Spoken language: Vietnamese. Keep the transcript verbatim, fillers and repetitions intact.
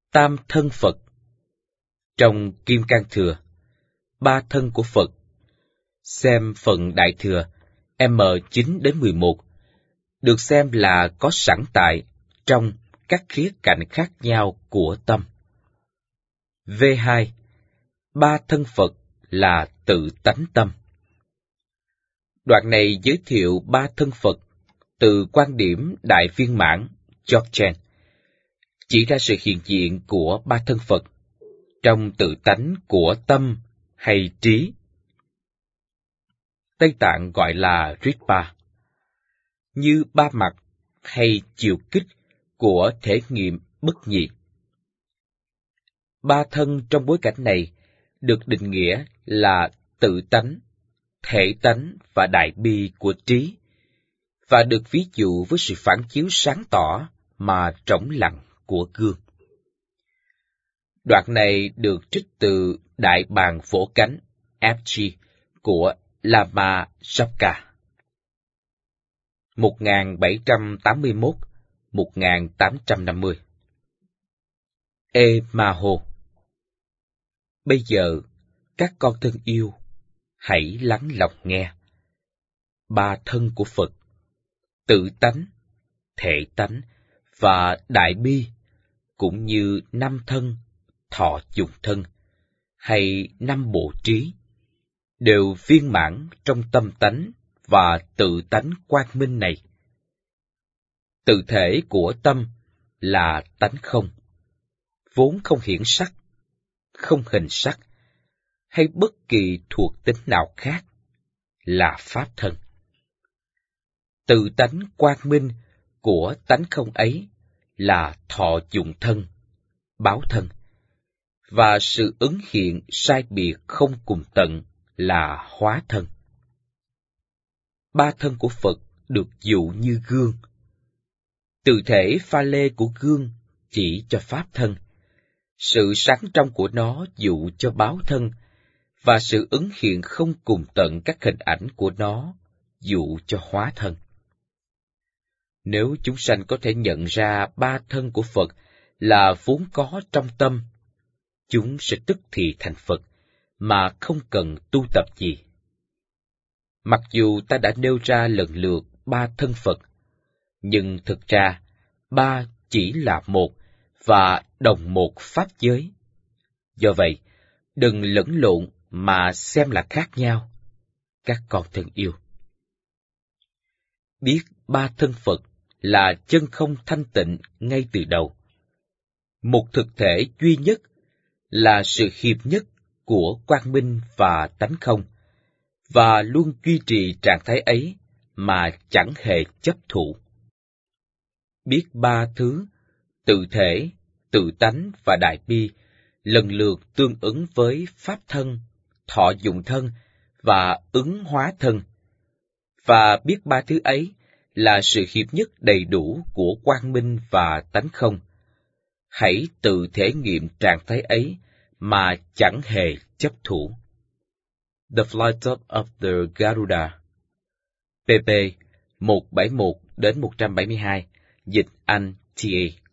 Tam thân Phật. Trong Kim Cang Thừa, ba thân của Phật, xem phần Đại Thừa M chín đến mười một, được xem là có sẵn tại trong các khía cạnh khác nhau của tâm. V hai. Ba thân Phật là tự tánh tâm. Đoạn này giới thiệu ba thân Phật từ quan điểm Đại Viên Mãn Dzogchen, chỉ ra sự hiện diện của ba thân Phật trong tự tánh của tâm hay trí. Tây Tạng gọi là Ritpa, như ba mặt hay chiều kích của thể nghiệm bất nhị. Ba thân trong bối cảnh này được định nghĩa là tự tánh, thể tánh và đại bi của trí, và được ví dụ với sự phản chiếu sáng tỏ mà trống lặng của gương. Đoạn này được trích từ Đại Bàng Vỗ Cánh F G của Lama Sabka một nghìn bảy trăm tám mươi mốt đến một nghìn tám trăm năm mươi. E Maho. Bây giờ, các con thân yêu, hãy lắng lòng nghe. Ba thân của Phật, tự tánh, thể tánh và đại bi, cũng như năm thân, thọ dụng thân, hay năm bộ trí, đều viên mãn trong tâm tánh và tự tánh quang minh này. Tự thể của tâm là tánh không, vốn không hiển sắc, không hình sắc, hay bất kỳ thuộc tính nào khác, là pháp thân. Tự tánh quang minh của tánh không ấy là thọ dụng thân, báo thân, và sự ứng hiện sai biệt không cùng tận là hóa thân. Ba thân của Phật được dụ như gương. Tự thể pha lê của gương chỉ cho pháp thân, sự sáng trong của nó dụ cho báo thân, và sự ứng hiện không cùng tận các hình ảnh của nó dụ cho hóa thân. Nếu chúng sanh có thể nhận ra ba thân của Phật là vốn có trong tâm, chúng sẽ tức thì thành Phật, mà không cần tu tập gì. Mặc dù ta đã nêu ra lần lượt ba thân Phật, nhưng thực ra, ba chỉ là một, và đồng một pháp giới. Do vậy, đừng lẫn lộn mà xem là khác nhau, các con thân yêu. Biết ba thân Phật là chân không thanh tịnh ngay từ đầu. Một thực thể duy nhất là sự hiệp nhất của quang minh và tánh không, và luôn duy trì trạng thái ấy mà chẳng hề chấp thụ. Biết ba thứ, tự thể, tự tánh và đại bi, lần lượt tương ứng với pháp thân, thọ dụng thân và ứng hóa thân, và biết ba thứ ấy là sự hiệp nhất đầy đủ của quang minh và tánh không. Hãy tự thể nghiệm trạng thái ấy mà chẳng hề chấp thủ. The Flight of the Garuda, pp một trăm bảy mươi mốt đến một trăm bảy mươi hai, dịch Anh T A